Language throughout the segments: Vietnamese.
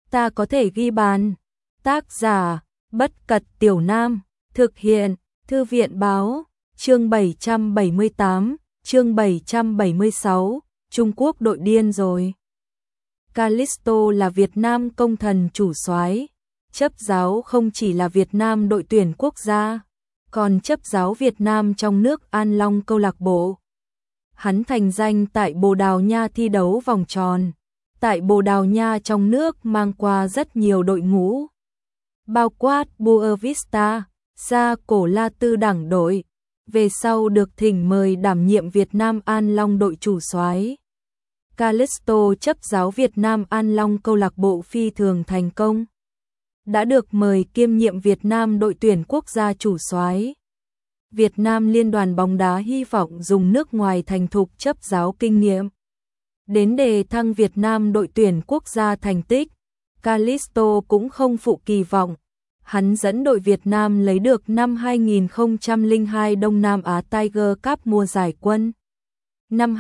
ta có thể ghi bàn. Tác giả, Bất Cật Tiểu Nam, thực hiện, Thư viện Báo, chương 778, chương 776, Trung Quốc đội điên rồi. Callisto là Việt Nam công thần chủ soái, chấp giáo không chỉ là Việt Nam đội tuyển quốc gia, còn chấp giáo Việt Nam trong nước An Long câu lạc bộ. Hắn thành danh tại Bồ Đào Nha thi đấu vòng tròn, tại Bồ Đào Nha trong nước mang qua rất nhiều đội ngũ, bao quát Boavista, Sa Cổ La Tư đảng đội, về sau được thỉnh mời đảm nhiệm Việt Nam An Long đội chủ soái. Callisto chấp giáo Việt Nam An Long câu lạc bộ phi thường thành công, đã được mời kiêm nhiệm Việt Nam đội tuyển quốc gia chủ soái. Việt Nam Liên đoàn bóng đá hy vọng dùng nước ngoài thành thục chấp giáo kinh nghiệm đến đề thăng Việt Nam đội tuyển quốc gia thành tích. Callisto cũng không phụ kỳ vọng, hắn dẫn đội Việt Nam lấy được năm 2002 Đông Nam Á Tiger Cup mùa giải quân. Năm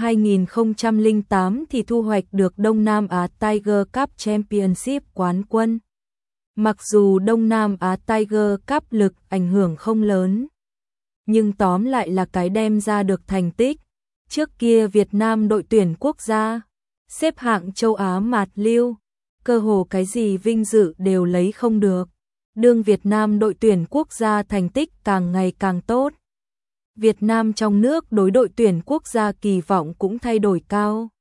2008 thì thu hoạch được Đông Nam Á Tiger Cup Championship quán quân. Mặc dù Đông Nam Á Tiger Cup lực ảnh hưởng không lớn, nhưng tóm lại là cái đem ra được thành tích. Trước kia Việt Nam đội tuyển quốc gia xếp hạng châu Á mạt lưu, cơ hồ cái gì vinh dự đều lấy không được. Đương Việt Nam đội tuyển quốc gia thành tích càng ngày càng tốt, Việt Nam trong nước đối đội tuyển quốc gia kỳ vọng cũng thay đổi cao.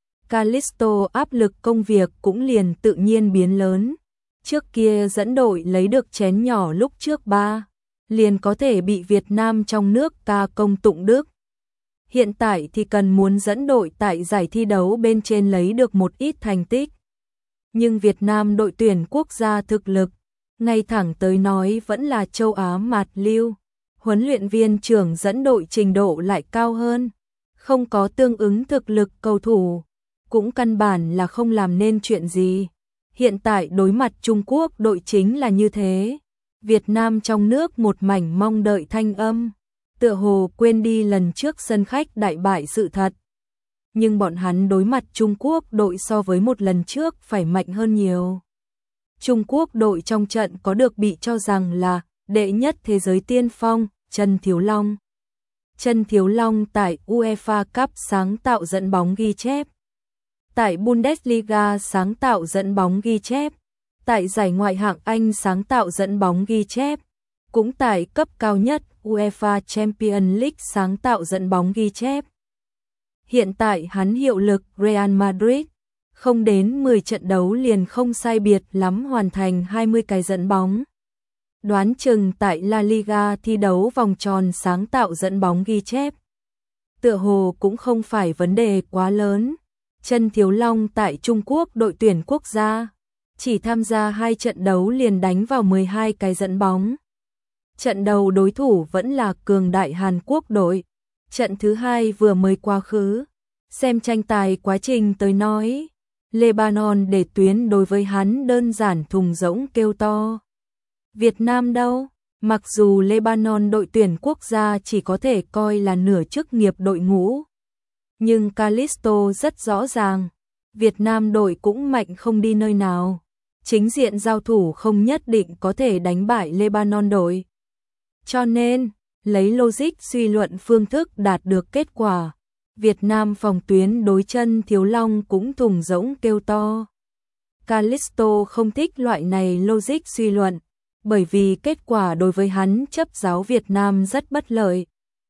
Callisto áp lực công việc cũng liền tự nhiên biến lớn. Trước kia dẫn đội lấy được chén nhỏ lúc trước 3, liền có thể bị Việt Nam trong nước ca công tụng đức. Hiện tại thì cần muốn dẫn đội tại giải thi đấu bên trên lấy được một ít thành tích. Nhưng Việt Nam đội tuyển quốc gia thực lực, ngay thẳng tới nói vẫn là châu Á mạt lưu. Huấn luyện viên trưởng dẫn đội trình độ lại cao hơn, không có tương ứng thực lực cầu thủ, cũng căn bản là không làm nên chuyện gì. Hiện tại đối mặt Trung Quốc đội chính là như thế. Việt Nam trong nước một mảnh mong đợi thanh âm, tựa hồ quên đi lần trước sân khách đại bại sự thật. Nhưng bọn hắn đối mặt Trung Quốc đội so với một lần trước phải mạnh hơn nhiều. Trung Quốc đội trong trận có được bị cho rằng là đệ nhất thế giới tiên phong, Trần Thiếu Long. Trần Thiếu Long tại UEFA Cup sáng tạo dẫn bóng ghi chép, tại Bundesliga sáng tạo dẫn bóng ghi chép, tại giải ngoại hạng Anh sáng tạo dẫn bóng ghi chép, cũng tại cấp cao nhất UEFA Champions League sáng tạo dẫn bóng ghi chép. Hiện tại hắn hiệu lực Real Madrid, không đến 10 trận đấu liền không sai biệt lắm hoàn thành 20 cái dẫn bóng. Đoán chừng tại La Liga thi đấu vòng tròn sáng tạo dẫn bóng ghi chép, tựa hồ cũng không phải vấn đề quá lớn. Trần Thiếu Long tại Trung Quốc đội tuyển quốc gia, chỉ tham gia 2 trận đấu liền đánh vào 12 cái dẫn bóng. Trận đầu đối thủ vẫn là cường đại Hàn Quốc đội, trận thứ 2 vừa mới quá khứ. Xem tranh tài quá trình tới nói, Lebanon để tuyến đối với hắn đơn giản thùng rỗng kêu to. Việt Nam đâu? Mặc dù Lebanon đội tuyển quốc gia chỉ có thể coi là nửa chức nghiệp đội ngũ, nhưng Callisto rất rõ ràng, Việt Nam đội cũng mạnh không đi nơi nào. Chính diện giao thủ không nhất định có thể đánh bại Lebanon đội. Cho nên, lấy logic suy luận phương thức đạt được kết quả, Việt Nam phòng tuyến đối Trần Thiếu Long cũng thùng rỗng kêu to. Callisto không thích loại này logic suy luận, bởi vì kết quả đối với hắn chấp giáo Việt Nam rất bất lợi.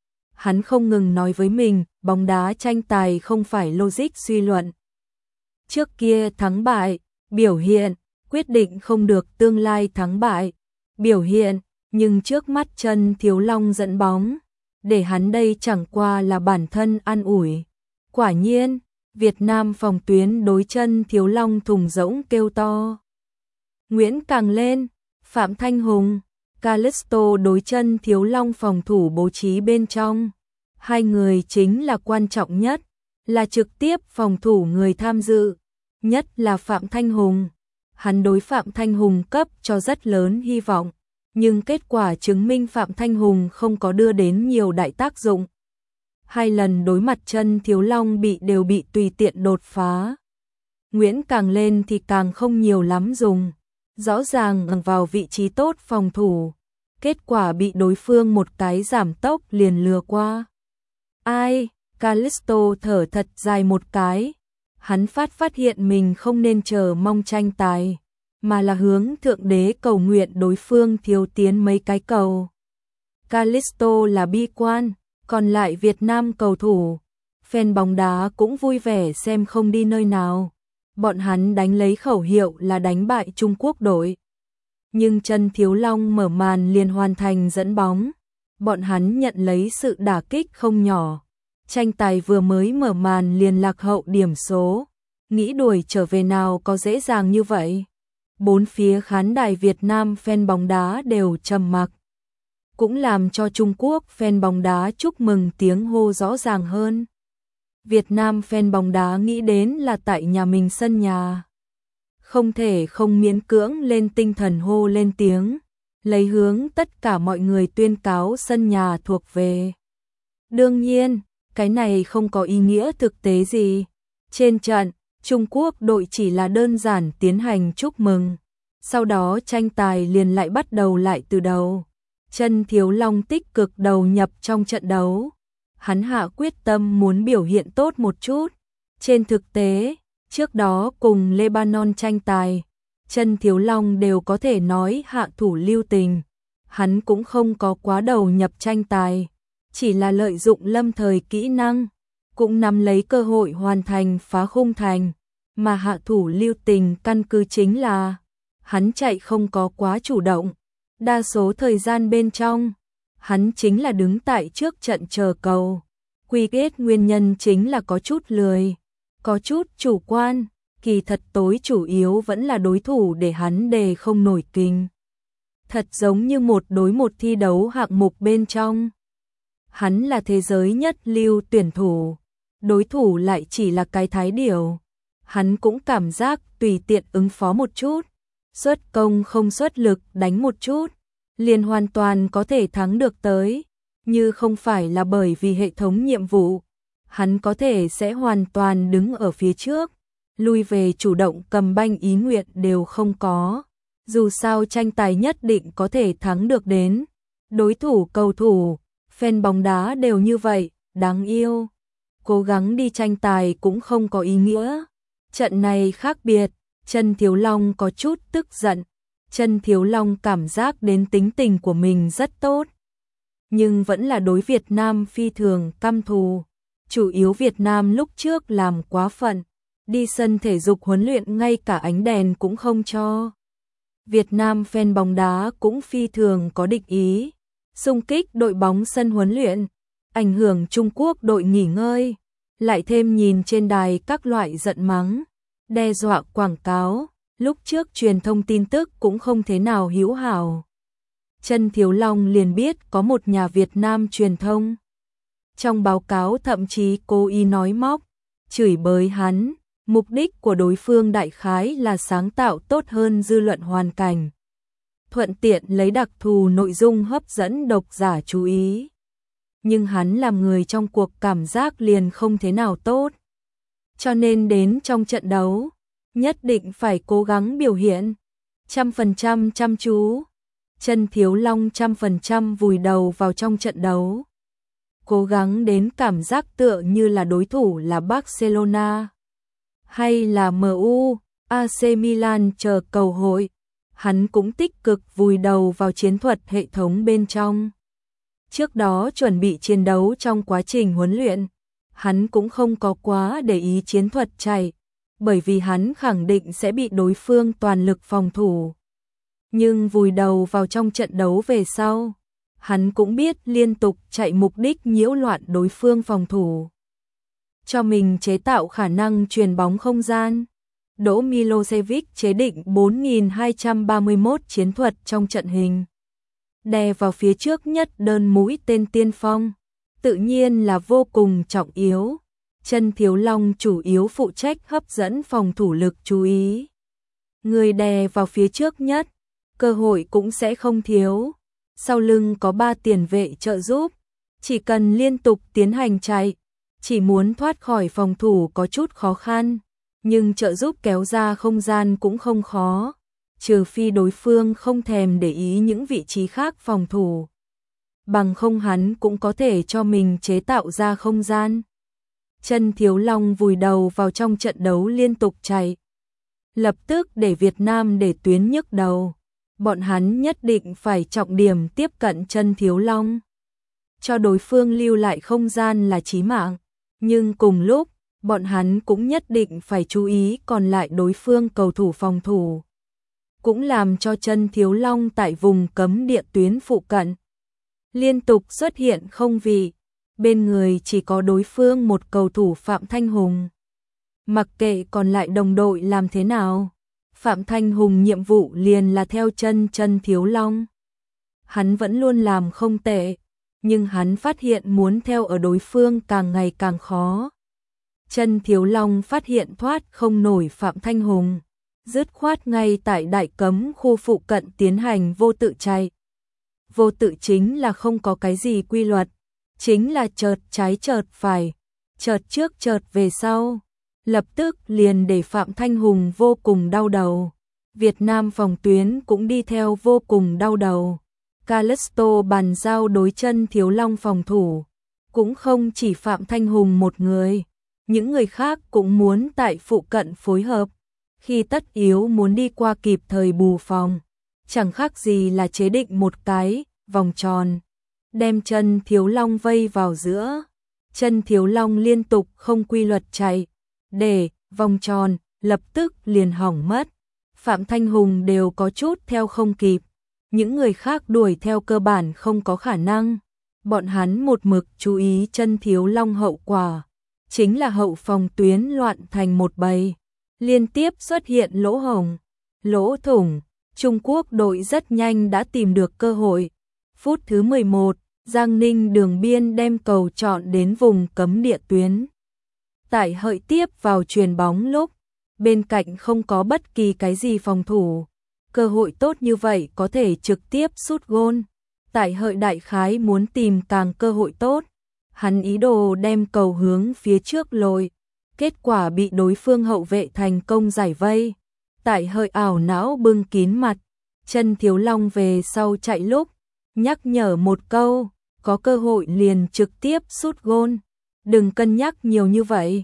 Hắn không ngừng nói với mình, bóng đá tranh tài không phải logic suy luận. Trước kia thắng bại, biểu hiện, quyết định không được tương lai thắng bại, biểu hiện, nhưng trước mắt Trần Thiếu Long dẫn bóng, để hắn đây chẳng qua là bản thân an ủi. Quả nhiên, Việt Nam phòng tuyến đối Trần Thiếu Long thùng rỗng kêu to. Nguyễn càng lên, Phạm Thanh Hùng, Callisto đối Trần Thiếu Long phòng thủ bố trí bên trong. Hai người chính là quan trọng nhất, là trực tiếp phòng thủ người tham dự, nhất là Phạm Thanh Hùng. Hắn đối Phạm Thanh Hùng cấp cho rất lớn hy vọng, nhưng kết quả chứng minh Phạm Thanh Hùng không có đưa đến nhiều đại tác dụng. 2 lần đối mặt Trần Thiếu Long đều bị tùy tiện đột phá. Nguyễn càng lên thì càng không nhiều lắm dùng. Rõ ràng vào vị trí tốt phòng thủ. Kết quả bị đối phương một cái giảm tốc liền lừa qua. Ai, Callisto thở thật dài một cái. Hắn phát hiện mình không nên chờ mong tranh tài, mà là hướng Thượng Đế cầu nguyện đối phương thiếu tiến mấy cái cầu. Callisto là bi quan, còn lại Việt Nam cầu thủ, fan bóng đá cũng vui vẻ xem không đi nơi nào. Bọn hắn đánh lấy khẩu hiệu là đánh bại Trung Quốc đội. Nhưng Trần Thiếu Long mở màn liền hoàn thành dẫn bóng. Bọn hắn nhận lấy sự đả kích không nhỏ. Tranh tài vừa mới mở màn liền lạc hậu điểm số. Nghĩ đuổi trở về nào có dễ dàng như vậy. Bốn phía khán đài Việt Nam fan bóng đá đều trầm mặc. Cũng làm cho Trung Quốc fan bóng đá chúc mừng tiếng hô rõ ràng hơn. Việt Nam fan bóng đá nghĩ đến là tại nhà mình sân nhà. Không thể không miễn cưỡng lên tinh thần hô lên tiếng, lấy hướng tất cả mọi người tuyên cáo sân nhà thuộc về. Đương nhiên, cái này không có ý nghĩa thực tế gì. Trên trận, Trung Quốc đội chỉ là đơn giản tiến hành chúc mừng. Sau đó tranh tài liền lại bắt đầu lại từ đầu. Trần Thiếu Long tích cực đầu nhập trong trận đấu. Hắn hạ quyết tâm muốn biểu hiện tốt một chút. Trên thực tế, trước đó cùng Lebanon tranh tài, Trần Thiếu Long đều có thể nói hạ thủ lưu tình. Hắn cũng không có quá đầu nhập tranh tài, chỉ là lợi dụng lâm thời kỹ năng, cũng nắm lấy cơ hội hoàn thành phá khung thành. Mà hạ thủ lưu tình căn cứ chính là hắn chạy không có quá chủ động. Đa số thời gian bên trong, hắn chính là đứng tại trước trận chờ cầu. Quy kết nguyên nhân chính là có chút lười, có chút chủ quan, kỳ thật tối chủ yếu vẫn là đối thủ để hắn đề không nổi kinh. Thật giống như một đối một thi đấu hạng mục bên trong. Hắn là thế giới nhất lưu tuyển thủ, đối thủ lại chỉ là cái thái điểu. Hắn cũng cảm giác tùy tiện ứng phó một chút, xuất công không xuất lực đánh một chút, liền hoàn toàn có thể thắng được tới. Như không phải là bởi vì hệ thống nhiệm vụ, hắn có thể sẽ hoàn toàn đứng ở phía trước, lui về chủ động cầm banh ý nguyện đều không có. Dù sao tranh tài nhất định có thể thắng được đến. Đối thủ cầu thủ, fan bóng đá đều như vậy, đáng yêu. Cố gắng đi tranh tài cũng không có ý nghĩa. Trận này khác biệt, Trần Thiếu Long có chút tức giận. Trần Thiếu Long cảm giác đến tính tình của mình rất tốt, nhưng vẫn là đối Việt Nam phi thường căm thù. Chủ yếu Việt Nam lúc trước làm quá phận, đi sân thể dục huấn luyện ngay cả ánh đèn cũng không cho. Việt Nam fan bóng đá cũng phi thường có địch ý, xung kích đội bóng sân huấn luyện, ảnh hưởng Trung Quốc đội nghỉ ngơi, lại thêm nhìn trên đài các loại giận mắng, đe dọa quảng cáo, lúc trước truyền thông tin tức cũng không thế nào hữu hảo. Trần Thiếu Long liền biết có một nhà Việt Nam truyền thông. Trong báo cáo thậm chí cố ý nói móc, chửi bới hắn, mục đích của đối phương đại khái là sáng tạo tốt hơn dư luận hoàn cảnh. Thuận tiện lấy đặc thù nội dung hấp dẫn độc giả chú ý. Nhưng hắn làm người trong cuộc cảm giác liền không thế nào tốt. Cho nên đến trong trận đấu, nhất định phải cố gắng biểu hiện 100% chăm chú. Trần Thiếu Long 100% vùi đầu vào trong trận đấu. Cố gắng đến cảm giác tựa như là đối thủ là Barcelona hay là MU, AC Milan chờ cầu hội. Hắn cũng tích cực vùi đầu vào chiến thuật hệ thống bên trong. Trước đó chuẩn bị chiến đấu trong quá trình huấn luyện, hắn cũng không có quá để ý chiến thuật chạy, bởi vì hắn khẳng định sẽ bị đối phương toàn lực phòng thủ. Nhưng vùi đầu vào trong trận đấu về sau, hắn cũng biết liên tục chạy mục đích nhiễu loạn đối phương phòng thủ, cho mình chế tạo khả năng truyền bóng không gian. Đỗ Milosevic chế định 4231 chiến thuật trong trận hình, đè vào phía trước nhất đơn mũi tên tiên phong, tự nhiên là vô cùng trọng yếu. Trần Thiếu Long chủ yếu phụ trách hấp dẫn phòng thủ lực chú ý. Người đè vào phía trước nhất, cơ hội cũng sẽ không thiếu. Sau lưng có 3 tiền vệ trợ giúp, chỉ cần liên tục tiến hành chạy, chỉ muốn thoát khỏi phòng thủ có chút khó khăn, nhưng trợ giúp kéo ra không gian cũng không khó, trừ phi đối phương không thèm để ý những vị trí khác phòng thủ. Bằng không hắn cũng có thể cho mình chế tạo ra không gian. Chân Thiếu Long vùi đầu vào trong trận đấu liên tục chạy. Lập tức để Việt Nam để tuyến nhức đầu. Bọn hắn nhất định phải trọng điểm tiếp cận Chân Thiếu Long. Cho đối phương lưu lại không gian là chí mạng. Nhưng cùng lúc, bọn hắn cũng nhất định phải chú ý còn lại đối phương cầu thủ phòng thủ. Cũng làm cho Chân Thiếu Long tại vùng cấm địa tuyến phụ cận liên tục xuất hiện không vị. Bên người chỉ có đối phương một cầu thủ Phạm Thanh Hùng. Mặc kệ còn lại đồng đội làm thế nào, Phạm Thanh Hùng nhiệm vụ liền là theo chân Thiếu Long. Hắn vẫn luôn làm không tệ, nhưng hắn phát hiện muốn theo ở đối phương càng ngày càng khó. Chân Thiếu Long phát hiện thoát không nổi Phạm Thanh Hùng, dứt khoát ngay tại đại cấm khu phụ cận tiến hành vô tự chạy. Vô tự chính là không có cái gì quy luật, chính là chợt trái chợt phải, chợt trước chợt về sau, lập tức liền để Phạm Thanh Hùng vô cùng đau đầu. Việt Nam phòng tuyến cũng đi theo vô cùng đau đầu. Callisto bàn giao đối Chân Thiếu Long phòng thủ, cũng không chỉ Phạm Thanh Hùng một người, những người khác cũng muốn tại phụ cận phối hợp, khi tất yếu muốn đi qua kịp thời bù phòng, chẳng khác gì là chế định một cái vòng tròn, đem Chân Thiếu Long vây vào giữa. Chân Thiếu Long liên tục không quy luật chạy, để vòng tròn lập tức liền hỏng mất. Phạm Thanh Hùng đều có chút theo không kịp, những người khác đuổi theo cơ bản không có khả năng. Bọn hắn một mực chú ý Chân Thiếu Long hậu quả, chính là hậu phòng tuyến loạn thành một bầy, liên tiếp xuất hiện lỗ hổng, lỗ thủng. Trung Quốc đội rất nhanh đã tìm được cơ hội. Phút thứ 11, Giang Ninh đường biên đem cầu chọn đến vùng cấm địa tuyến. Tại hợi tiếp vào chuyền bóng lúc, bên cạnh không có bất kỳ cái gì phòng thủ. Cơ hội tốt như vậy có thể trực tiếp sút gôn. Tại hợi đại khái muốn tìm càng cơ hội tốt. Hắn ý đồ đem cầu hướng phía trước lội. Kết quả bị đối phương hậu vệ thành công giải vây. Tại hợi ảo não bưng kín mặt. Chân Thiếu Long về sau chạy lúc, nhắc nhở một câu, có cơ hội liền trực tiếp sút gôn. Đừng cân nhắc nhiều như vậy.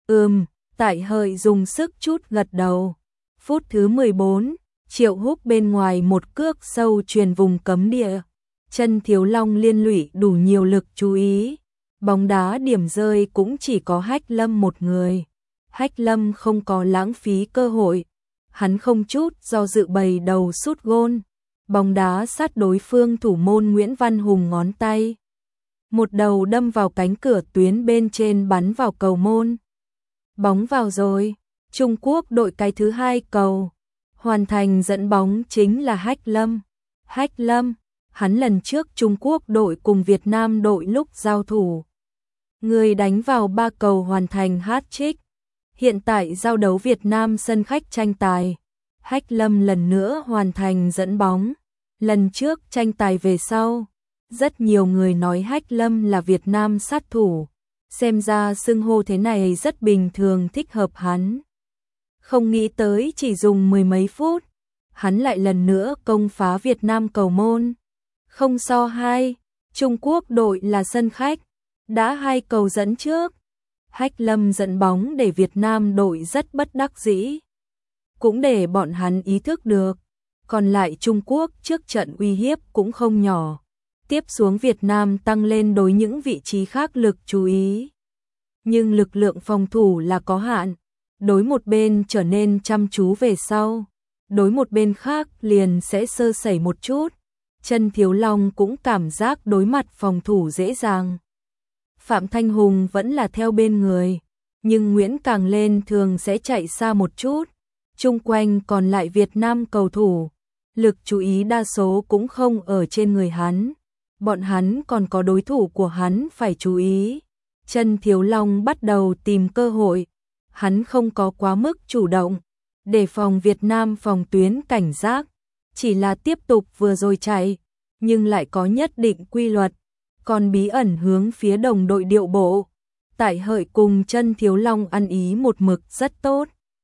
Tại hợi dùng sức chút gật đầu. Phút thứ 14, Triệu Húc bên ngoài một cước sâu truyền vùng cấm địa. Chân Thiếu Long liên lụy đủ nhiều lực chú ý. Bóng đá điểm rơi cũng chỉ có Hách Lâm một người. Hách Lâm không có lãng phí cơ hội. Hắn không chút do dự bày đầu sút gôn. Bóng đá sát đối phương thủ môn Nguyễn Văn Hùng ngón tay. Một đầu đâm vào cánh cửa tuyến bên trên bắn vào cầu môn. Bóng vào rồi. Trung Quốc đội cái thứ hai cầu. Hoàn thành dẫn bóng chính là Hách Lâm. Hách Lâm, hắn lần trước Trung Quốc đội cùng Việt Nam đội lúc giao thủ. Người đánh vào 3 cầu hoàn thành hat-trick. Hiện tại giao đấu Việt Nam sân khách tranh tài. Hách Lâm lần nữa hoàn thành dẫn bóng. Lần trước tranh tài về sau, rất nhiều người nói Hách Lâm là Việt Nam sát thủ. Xem ra xưng hô thế này rất bình thường thích hợp hắn. Không nghĩ tới chỉ dùng mười mấy phút, hắn lại lần nữa công phá Việt Nam cầu môn. Không so hai, Trung Quốc đội là sân khách, đã 2 cầu dẫn trước. Hách Lâm dẫn bóng để Việt Nam đội rất bất đắc dĩ. Cũng để bọn hắn ý thức được, còn lại Trung Quốc trước trận uy hiếp cũng không nhỏ. Tiếp xuống Việt Nam tăng lên đối những vị trí khác lực chú ý. Nhưng lực lượng phòng thủ là có hạn, đối một bên trở nên chăm chú về sau, đối một bên khác liền sẽ sơ sẩy một chút. Chân Thiếu Long cũng cảm giác đối mặt phòng thủ dễ dàng. Phạm Thanh Hùng vẫn là theo bên người, nhưng Nguyễn càng lên thường sẽ chạy xa một chút. Chung quanh còn lại Việt Nam cầu thủ, lực chú ý đa số cũng không ở trên người hắn. Bọn hắn còn có đối thủ của hắn phải chú ý. Chân Thiếu Long bắt đầu tìm cơ hội. Hắn không có quá mức chủ động, để phòng Việt Nam phòng tuyến cảnh giác. Chỉ là tiếp tục vừa rồi chạy, nhưng lại có nhất định quy luật. Còn bí ẩn hướng phía đồng đội điệu bộ. Tại hợi cùng Chân Thiếu Long ăn ý một mực rất tốt.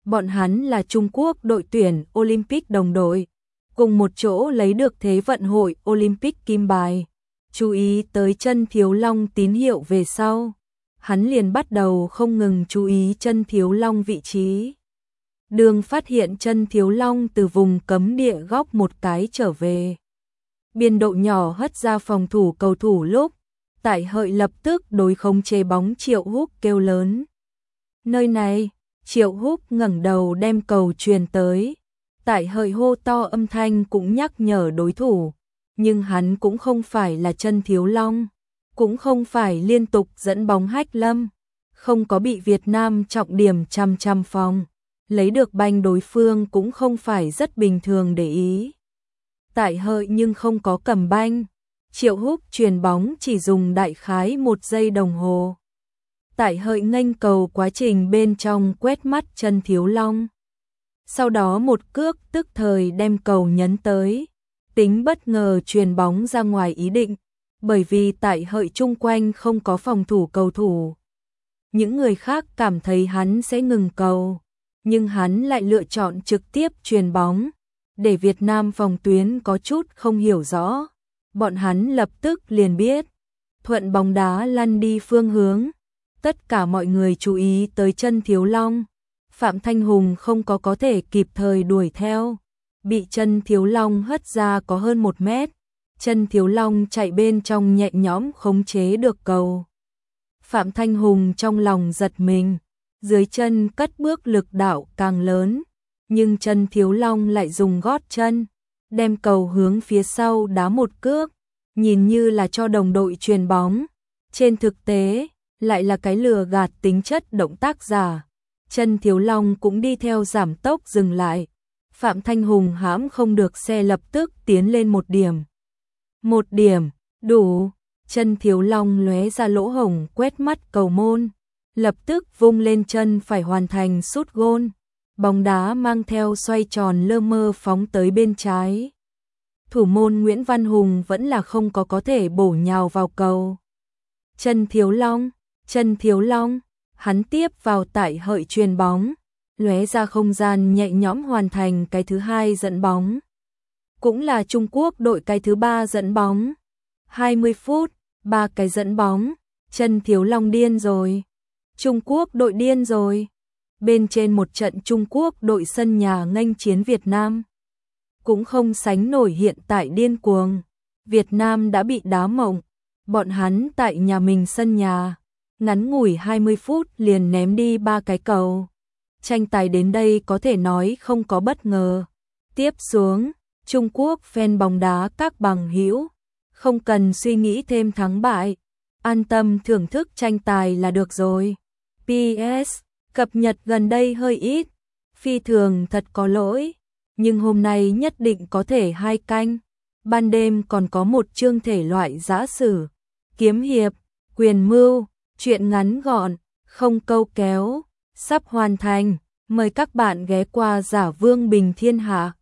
Bọn hắn là Trung Quốc đội tuyển Olympic đồng đội, cùng một chỗ lấy được Thế vận hội Olympic kim bài. Chú ý tới chân Thiếu Long tín hiệu về sau, hắn liền bắt đầu không ngừng chú ý chân Thiếu Long vị trí. Đường phát hiện chân Thiếu Long từ vùng cấm địa góc một cái trở về. Biên độ nhỏ hất ra phòng thủ cầu thủ lúc, Tại Hợi lập tức đối khống chế bóng Triệu Húc kêu lớn. Nơi này, Triệu Húc ngẩng đầu đem cầu truyền tới. Tại Hợi hô to âm thanh cũng nhắc nhở đối thủ, nhưng hắn cũng không phải là chân Thiếu Long, cũng không phải liên tục dẫn bóng hách lâm, không có bị Việt Nam trọng điểm chăm phòng, lấy được banh đối phương cũng không phải rất bình thường để ý. Tại Hợi nhưng không có cầm banh, Triệu Húc truyền bóng chỉ dùng đại khái 1 giây đồng hồ. Tại Hợi nghênh cầu quá trình bên trong quét mắt chân Thiếu Long. Sau đó một cước tức thời đem cầu nhấn tới, tính bất ngờ truyền bóng ra ngoài ý định, bởi vì Tại Hợi chung quanh không có phòng thủ cầu thủ. Những người khác cảm thấy hắn sẽ ngừng cầu, nhưng hắn lại lựa chọn trực tiếp truyền bóng, để Việt Nam phòng tuyến có chút không hiểu rõ. Bọn hắn lập tức liền biết, thuận bóng đá lăn đi phương hướng. Tất cả mọi người chú ý tới chân Thiếu Long. Phạm Thanh Hùng không có thể kịp thời đuổi theo, bị chân Thiếu Long hất ra có hơn 1 mét. Chân Thiếu Long chạy bên trong nhẹ nhõm khống chế được cầu. Phạm Thanh Hùng trong lòng giật mình, dưới chân cất bước lực đạo càng lớn, nhưng chân Thiếu Long lại dùng gót chân, đem cầu hướng phía sau đá một cước, nhìn như là cho đồng đội truyền bóng. Trên thực tế, lại là cái lừa gạt tính chất động tác giả. Chân Thiếu Long cũng đi theo giảm tốc dừng lại. Phạm Thanh Hùng hãm không được xe lập tức tiến lên 1 điểm. 1 điểm, đủ. Chân Thiếu Long lóe ra lỗ hổng quét mắt cầu môn, lập tức vung lên chân phải hoàn thành sút gôn. Bóng đá mang theo xoay tròn lơ mơ phóng tới bên trái. Thủ môn Nguyễn Văn Hùng vẫn là không có thể bổ nhào vào cầu. Chân Thiếu Long, hắn tiếp vào Tại Hợi truyền bóng, lóe ra không gian nhẹ nhõm hoàn thành cái thứ 2 dẫn bóng. Cũng là Trung Quốc đội cái thứ 3 dẫn bóng. 20 phút, 3 cái dẫn bóng, chân Thiếu Long điên rồi. Trung Quốc đội điên rồi. Bên trên một trận Trung Quốc đội sân nhà nghênh chiến Việt Nam, cũng không sánh nổi hiện tại điên cuồng. Việt Nam đã bị đá mộng, bọn hắn tại nhà mình sân nhà, ngắn ngủi 20 phút liền ném đi 3 cái cầu. Tranh tài đến đây có thể nói không có bất ngờ. Tiếp xuống, Trung Quốc fan bóng đá các bằng hữu, không cần suy nghĩ thêm thắng bại, an tâm thưởng thức tranh tài là được rồi. PS, cập nhật gần đây hơi ít, phi thường thật có lỗi, nhưng hôm nay nhất định có thể 2 canh. Ban đêm còn có một chương thể loại giã sử, kiếm hiệp, quyền mưu, truyện ngắn gọn, không câu kéo, sắp hoàn thành. Mời các bạn ghé qua Giả Vương Bình Thiên Hạ.